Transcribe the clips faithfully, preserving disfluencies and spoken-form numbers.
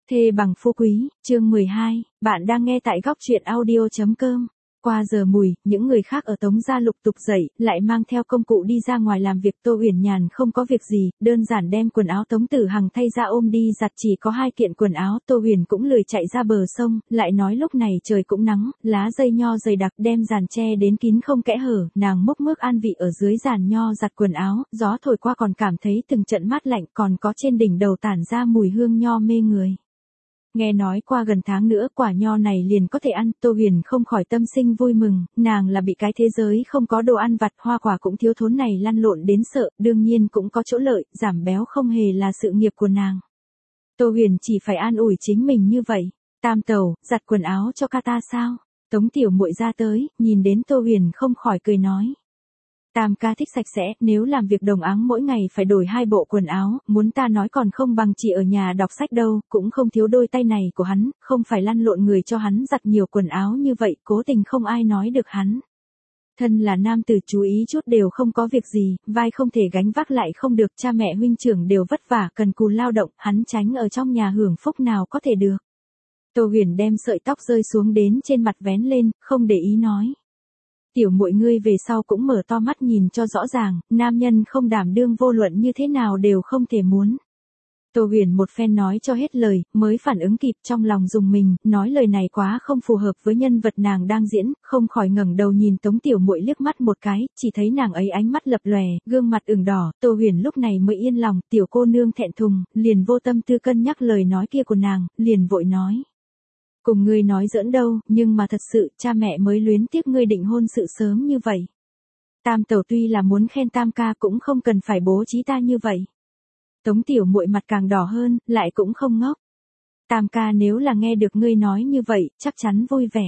Thê bằng phú quý, chương mười hai, bạn đang nghe tại góc truyện audio.com. Qua giờ mùi, những người khác ở Tống gia lục tục dậy, lại mang theo công cụ đi ra ngoài làm việc. Tô Uyển Nhàn không có việc gì, đơn giản đem quần áo Tống Tử Hằng thay ra ôm đi giặt, chỉ có hai kiện quần áo. Tô Huyền cũng lười chạy ra bờ sông, lại nói lúc này trời cũng nắng, lá dây nho dày đặc đem giàn che đến kín không kẽ hở. Nàng múc mước an vị ở dưới giàn nho giặt quần áo, gió thổi qua còn cảm thấy từng trận mát lạnh, còn có trên đỉnh đầu tản ra mùi hương nho mê người. Nghe nói qua gần tháng nữa quả nho này liền có thể ăn, Tô Huyền không khỏi tâm sinh vui mừng, nàng là bị cái thế giới không có đồ ăn vặt, hoa quả cũng thiếu thốn này lăn lộn đến sợ, đương nhiên cũng có chỗ lợi, giảm béo không hề là sự nghiệp của nàng. Tô Huyền chỉ phải an ủi chính mình như vậy. Tam tẩu, giặt quần áo cho ca ta sao? Tống tiểu muội ra tới, nhìn đến Tô Huyền không khỏi cười nói. Tam ca thích sạch sẽ, nếu làm việc đồng áng mỗi ngày phải đổi hai bộ quần áo, muốn ta nói còn không bằng chỉ ở nhà đọc sách đâu, cũng không thiếu đôi tay này của hắn, không phải lăn lộn người cho hắn giặt nhiều quần áo như vậy, cố tình không ai nói được hắn. Thân là nam tử chú ý chút đều không có việc gì, vai không thể gánh vác lại không được, cha mẹ huynh trưởng đều vất vả cần cù lao động, hắn tránh ở trong nhà hưởng phúc nào có thể được. Tô Huyền đem sợi tóc rơi xuống đến trên mặt vén lên, không để ý nói. Tiểu muội ngươi về sau cũng mở to mắt nhìn cho rõ ràng, nam nhân không đảm đương vô luận như thế nào đều không thể muốn. Tô Huyền một phen nói cho hết lời, mới phản ứng kịp, trong lòng dùng mình, nói lời này quá không phù hợp với nhân vật nàng đang diễn, không khỏi ngẩng đầu nhìn Tống tiểu muội liếc mắt một cái, chỉ thấy nàng ấy ánh mắt lập lòe, gương mặt ửng đỏ. Tô Huyền lúc này mới yên lòng, tiểu cô nương thẹn thùng, liền vô tâm tư cân nhắc lời nói kia của nàng, liền vội nói. Cùng ngươi nói giỡn đâu, nhưng mà thật sự, cha mẹ mới luyến tiếc ngươi định hôn sự sớm như vậy. Tam tẩu tuy là muốn khen tam ca cũng không cần phải bố trí ta như vậy. Tống tiểu muội mặt càng đỏ hơn, lại cũng không ngốc. Tam ca nếu là nghe được ngươi nói như vậy, chắc chắn vui vẻ.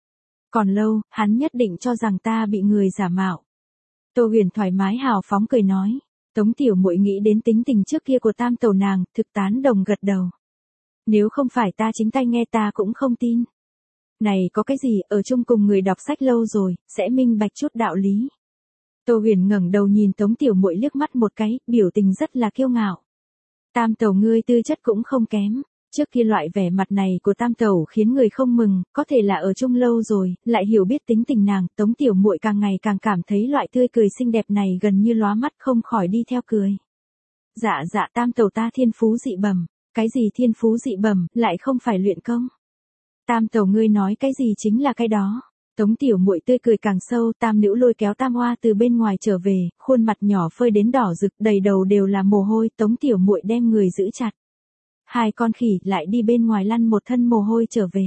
Còn lâu, hắn nhất định cho rằng ta bị người giả mạo. Tô Huyền thoải mái hào phóng cười nói. Tống tiểu muội nghĩ đến tính tình trước kia của tam tẩu nàng, thực tán đồng gật đầu. Nếu không phải ta chính tay nghe ta cũng không tin. Này có cái gì, ở chung cùng người đọc sách lâu rồi, sẽ minh bạch chút đạo lý. Tô Huyền ngẩng đầu nhìn Tống tiểu muội liếc mắt một cái, biểu tình rất là kiêu ngạo. Tam tẩu ngươi tư chất cũng không kém. Trước kia loại vẻ mặt này của tam tẩu khiến người không mừng, có thể là ở chung lâu rồi, lại hiểu biết tính tình nàng. Tống tiểu muội càng ngày càng cảm thấy loại tươi cười xinh đẹp này gần như lóa mắt, không khỏi đi theo cười. Dạ dạ tam tẩu ta thiên phú dị bẩm. Cái gì thiên phú dị bẩm, lại không phải luyện công. Tam tẩu ngươi nói cái gì chính là cái đó. Tống tiểu muội tươi cười càng sâu, tam nữ lôi kéo tam hoa từ bên ngoài trở về, khuôn mặt nhỏ phơi đến đỏ rực, đầy đầu đều là mồ hôi. Tống tiểu muội đem người giữ chặt. Hai con khỉ lại đi bên ngoài lăn một thân mồ hôi trở về.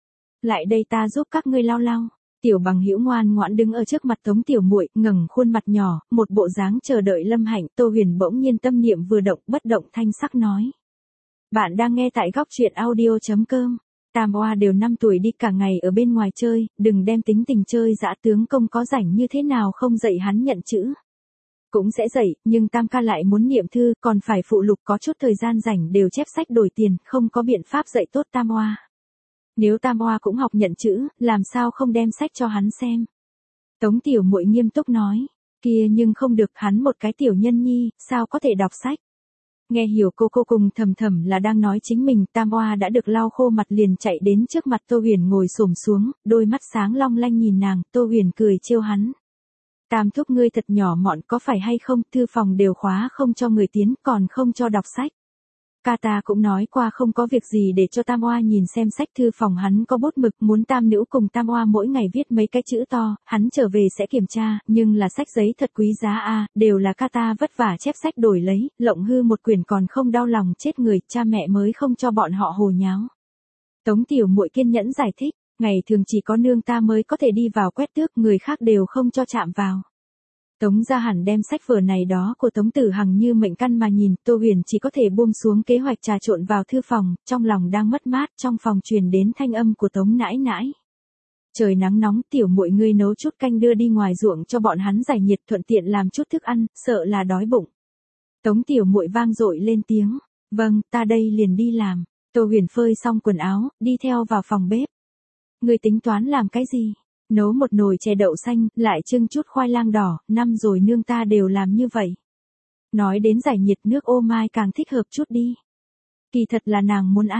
Lại đây ta giúp các ngươi lau lau. Tiểu bằng hữu ngoan ngoãn đứng ở trước mặt Tống tiểu muội, ngẩng khuôn mặt nhỏ, một bộ dáng chờ đợi lâm hạnh. Tô Huyền bỗng nhiên tâm niệm vừa động, bất động thanh sắc nói. Bạn đang nghe tại góc truyện audio.com. Tam oa đều năm tuổi đi cả ngày ở bên ngoài chơi, đừng đem tính tình chơi dã tướng công có rảnh như thế nào không dạy hắn nhận chữ. Cũng sẽ dạy, nhưng tam ca lại muốn niệm thư, còn phải phụ lục, có chút thời gian rảnh đều chép sách đổi tiền, không có biện pháp dạy tốt tam oa. Nếu tam oa cũng học nhận chữ, làm sao không đem sách cho hắn xem. Tống tiểu muội nghiêm túc nói, kia nhưng không được, hắn một cái tiểu nhân nhi, sao có thể đọc sách. Nghe hiểu cô cô cùng thầm thầm là đang nói chính mình, tam oa đã được lau khô mặt liền chạy đến trước mặt Tô Huyền ngồi xổm xuống, đôi mắt sáng long lanh nhìn nàng. Tô Huyền cười trêu hắn. Tam thúc ngươi thật nhỏ mọn có phải hay không, thư phòng đều khóa không cho người tiến, còn không cho đọc sách. Ca ta cũng nói qua không có việc gì để cho tam oa nhìn xem sách, thư phòng hắn có bút mực, muốn tam nữ cùng tam oa mỗi ngày viết mấy cái chữ to, hắn trở về sẽ kiểm tra, nhưng là sách giấy thật quý giá a, à, đều là ca ta vất vả chép sách đổi lấy, lộng hư một quyển còn không đau lòng chết người, cha mẹ mới không cho bọn họ hồ nháo. Tống tiểu muội kiên nhẫn giải thích, ngày thường chỉ có nương ta mới có thể đi vào quét tước, người khác đều không cho chạm vào. Tống gia hẳn đem sách vở này đó của Tống Tử Hằng như mệnh căn mà nhìn, Tô Huyền chỉ có thể buông xuống kế hoạch trà trộn vào thư phòng, trong lòng đang mất mát, trong phòng truyền đến thanh âm của Tống nãi nãi. Trời nắng nóng, tiểu muội ngươi nấu chút canh đưa đi ngoài ruộng cho bọn hắn giải nhiệt, thuận tiện làm chút thức ăn, sợ là đói bụng. Tống tiểu muội vang dội lên tiếng, vâng, ta đây liền đi làm. Tô Huyền phơi xong quần áo, đi theo vào phòng bếp. Ngươi tính toán làm cái gì? Nấu một nồi chè đậu xanh, lại trưng chút khoai lang đỏ, năm rồi nương ta đều làm như vậy. Nói đến giải nhiệt, nước ô mai càng thích hợp chút đi. Kỳ thật là nàng muốn ăn,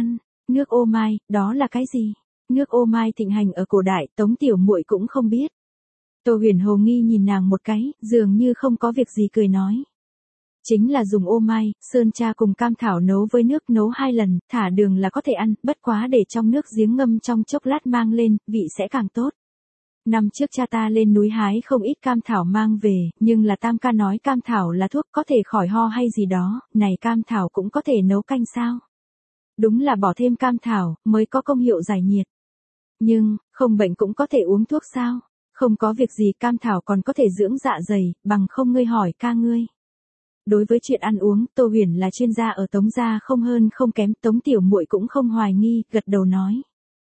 Nước ô mai, đó là cái gì? Nước ô mai thịnh hành ở cổ đại, Tống tiểu muội cũng không biết. Tô Huyền hồ nghi nhìn nàng một cái, dường như không có việc gì cười nói. Chính là dùng ô mai, sơn tra cùng cam thảo nấu với nước, nấu hai lần, thả đường là có thể ăn, bất quá để trong nước giếng ngâm trong chốc lát mang lên, vị sẽ càng tốt. Năm trước cha ta lên núi hái không ít cam thảo mang về, nhưng là tam ca nói cam thảo là thuốc có thể khỏi ho hay gì đó, này cam thảo cũng có thể nấu canh sao? Đúng là bỏ thêm cam thảo, mới có công hiệu giải nhiệt. Nhưng, không bệnh cũng có thể uống thuốc sao? Không có việc gì, cam thảo còn có thể dưỡng dạ dày, bằng không ngươi hỏi ca ngươi. Đối với chuyện ăn uống, Tô Huyền là chuyên gia ở Tống gia không hơn không kém, Tống tiểu muội cũng không hoài nghi, gật đầu nói.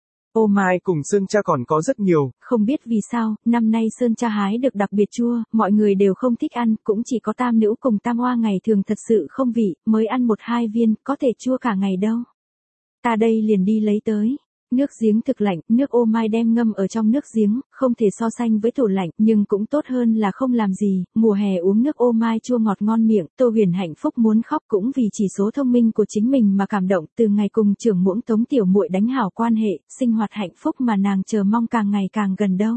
Ô mai cùng sơn tra còn có rất nhiều. Không biết vì sao, năm nay sơn tra hái được đặc biệt chua, mọi người đều không thích ăn, cũng chỉ có tam nữ cùng tam hoa ngày thường thật sự không vị, mới ăn một hai viên, có thể chua cả ngày đâu. Ta đây liền đi lấy tới. Nước giếng thực lạnh, nước ô mai đem ngâm ở trong nước giếng, không thể so sánh với tủ lạnh, nhưng cũng tốt hơn là không làm gì, mùa hè uống nước ô mai chua ngọt ngon miệng, Tô Huyền hạnh phúc muốn khóc cũng vì chỉ số thông minh của chính mình mà cảm động, từ ngày cùng trưởng muỗng Tống tiểu muội đánh hảo quan hệ, sinh hoạt hạnh phúc mà nàng chờ mong càng ngày càng gần đâu.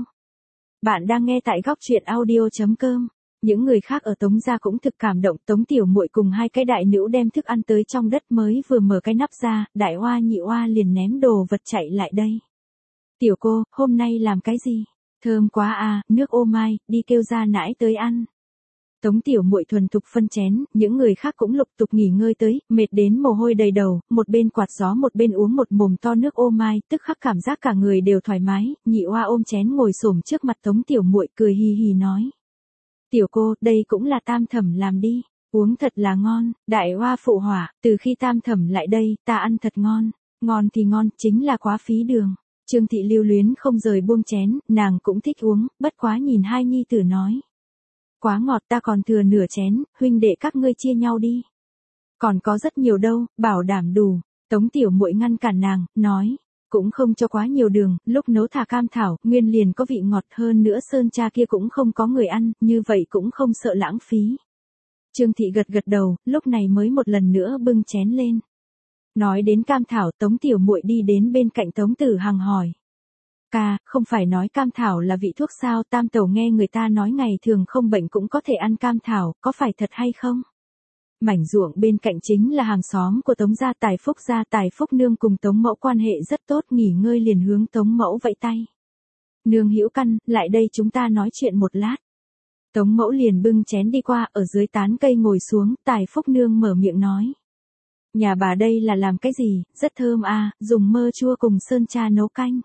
Bạn đang nghe tại góc truyện audio chấm com. Những người khác ở Tống gia cũng thực cảm động, Tống tiểu muội cùng hai cái đại nữ đem thức ăn tới trong đất, mới vừa mở cái nắp ra, đại oa nhị oa liền ném đồ vật chạy lại đây. Tiểu cô, hôm nay làm cái gì? Thơm quá à, nước ô mai, đi kêu ra nãi tới ăn. Tống tiểu muội thuần thục phân chén, những người khác cũng lục tục nghỉ ngơi tới, mệt đến mồ hôi đầy đầu, một bên quạt gió một bên uống một mồm to nước ô mai, tức khắc cảm giác cả người đều thoải mái, nhị oa ôm chén ngồi xổm trước mặt Tống tiểu muội cười hì hì nói. Tiểu cô, đây cũng là tam thẩm làm đi, uống thật là ngon, đại hoa phụ hỏa, từ khi tam thẩm lại đây, ta ăn thật ngon, ngon thì ngon, chính là quá phí đường. Trương thị lưu luyến không rời buông chén, nàng cũng thích uống, bất quá nhìn hai nhi tử nói. Quá ngọt, ta còn thừa nửa chén, huynh đệ các ngươi chia nhau đi. Còn có rất nhiều đâu, bảo đảm đủ. Tống tiểu muội ngăn cản nàng, nói. Cũng không cho quá nhiều đường, lúc nấu thả cam thảo, nguyên liền có vị ngọt, hơn nữa sơn tra kia cũng không có người ăn, như vậy cũng không sợ lãng phí. Trương thị gật gật đầu, lúc này mới một lần nữa bưng chén lên. Nói đến cam thảo, Tống tiểu muội đi đến bên cạnh Tống Tử Hằng hỏi. Ca, không phải nói cam thảo là vị thuốc sao, tam tẩu nghe người ta nói ngày thường không bệnh cũng có thể ăn cam thảo, có phải thật hay không? Mảnh ruộng bên cạnh chính là hàng xóm của Tống gia, Tài Phúc gia, Tài Phúc nương cùng Tống mẫu quan hệ rất tốt, nghỉ ngơi liền hướng Tống mẫu vẫy tay. Nương hữu căn, lại đây chúng ta nói chuyện một lát. Tống mẫu liền bưng chén đi qua, ở dưới tán cây ngồi xuống, Tài Phúc nương mở miệng nói. Nhà bà đây là làm cái gì, rất thơm à, dùng mơ chua cùng sơn tra nấu canh.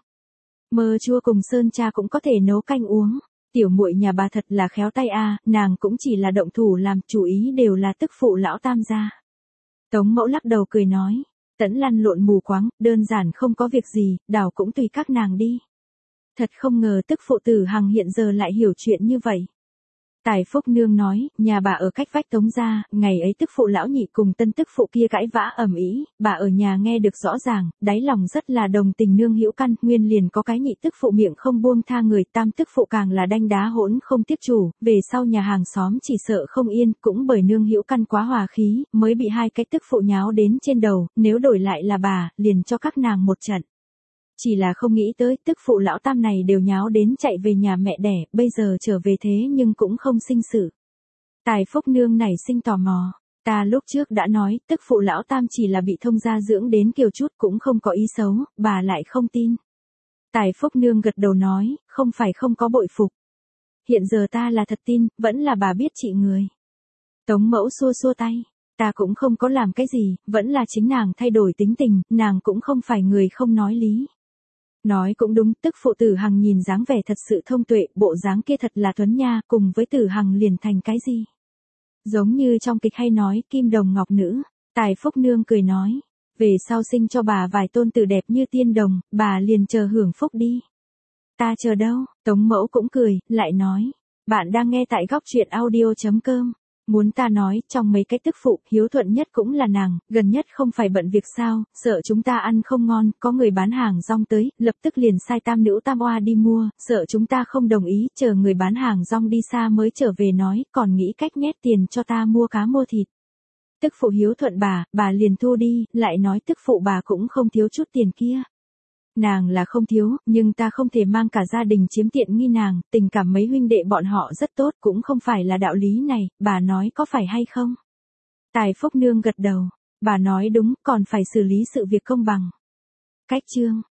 Mơ chua cùng sơn tra cũng có thể nấu canh uống. Tiểu muội nhà bà thật là khéo tay a, nàng cũng chỉ là động thủ làm, chủ ý đều là tức phụ lão tam gia. Tống mẫu lắc đầu cười nói, tẫn lăn lộn mù quáng, đơn giản không có việc gì, đảo cũng tùy các nàng đi. Thật không ngờ tức phụ Tử Hằng hiện giờ lại hiểu chuyện như vậy. Tài Phúc nương nói, nhà bà ở cách vách Tống gia, ngày ấy tức phụ lão nhị cùng tân tức phụ kia cãi vã ầm ĩ, bà ở nhà nghe được rõ ràng, đáy lòng rất là đồng tình nương hữu căn, nguyên liền có cái nhị tức phụ miệng không buông tha người, tam tức phụ càng là đanh đá hỗn không tiếp chủ, về sau nhà hàng xóm chỉ sợ không yên, cũng bởi nương hữu căn quá hòa khí, mới bị hai cái tức phụ nháo đến trên đầu, nếu đổi lại là bà, liền cho các nàng một trận. Chỉ là không nghĩ tới, tức phụ lão tam này đều nháo đến chạy về nhà mẹ đẻ, bây giờ trở về thế nhưng cũng không sinh sự. Tài Phúc nương nảy sinh tò mò, ta lúc trước đã nói, tức phụ lão tam chỉ là bị thông gia dưỡng đến kiều chút cũng không có ý xấu, bà lại không tin. Tài Phúc nương gật đầu nói, không phải không có bội phục. Hiện giờ ta là thật tin, vẫn là bà biết trị người. Tống mẫu xua xua tay, ta cũng không có làm cái gì, vẫn là chính nàng thay đổi tính tình, nàng cũng không phải người không nói lý. Nói cũng đúng, tức phụ Tử Hằng nhìn dáng vẻ thật sự thông tuệ, bộ dáng kia thật là tuấn nha, cùng với Tử Hằng liền thành cái gì? Giống như trong kịch hay nói, kim đồng ngọc nữ. Tài Phúc nương cười nói, về sau sinh cho bà vài tôn tử đẹp như tiên đồng, bà liền chờ hưởng phúc đi. Ta chờ đâu? Tống mẫu cũng cười, lại nói, bạn đang nghe tại góc truyện audio chấm com. Muốn ta nói, trong mấy cái tức phụ, hiếu thuận nhất cũng là nàng, gần nhất không phải bận việc sao, sợ chúng ta ăn không ngon, có người bán hàng rong tới, lập tức liền sai tam nữ tam oa đi mua, sợ chúng ta không đồng ý, chờ người bán hàng rong đi xa mới trở về nói, còn nghĩ cách nhét tiền cho ta mua cá mua thịt. Tức phụ hiếu thuận bà, bà liền thu đi, lại nói tức phụ bà cũng không thiếu chút tiền kia. Nàng là không thiếu, nhưng ta không thể mang cả gia đình chiếm tiện nghi nàng, tình cảm mấy huynh đệ bọn họ rất tốt, cũng không phải là đạo lý này, bà nói có phải hay không? Tài Phúc Nương gật đầu, bà nói đúng, còn phải xử lý sự việc công bằng. Cách chương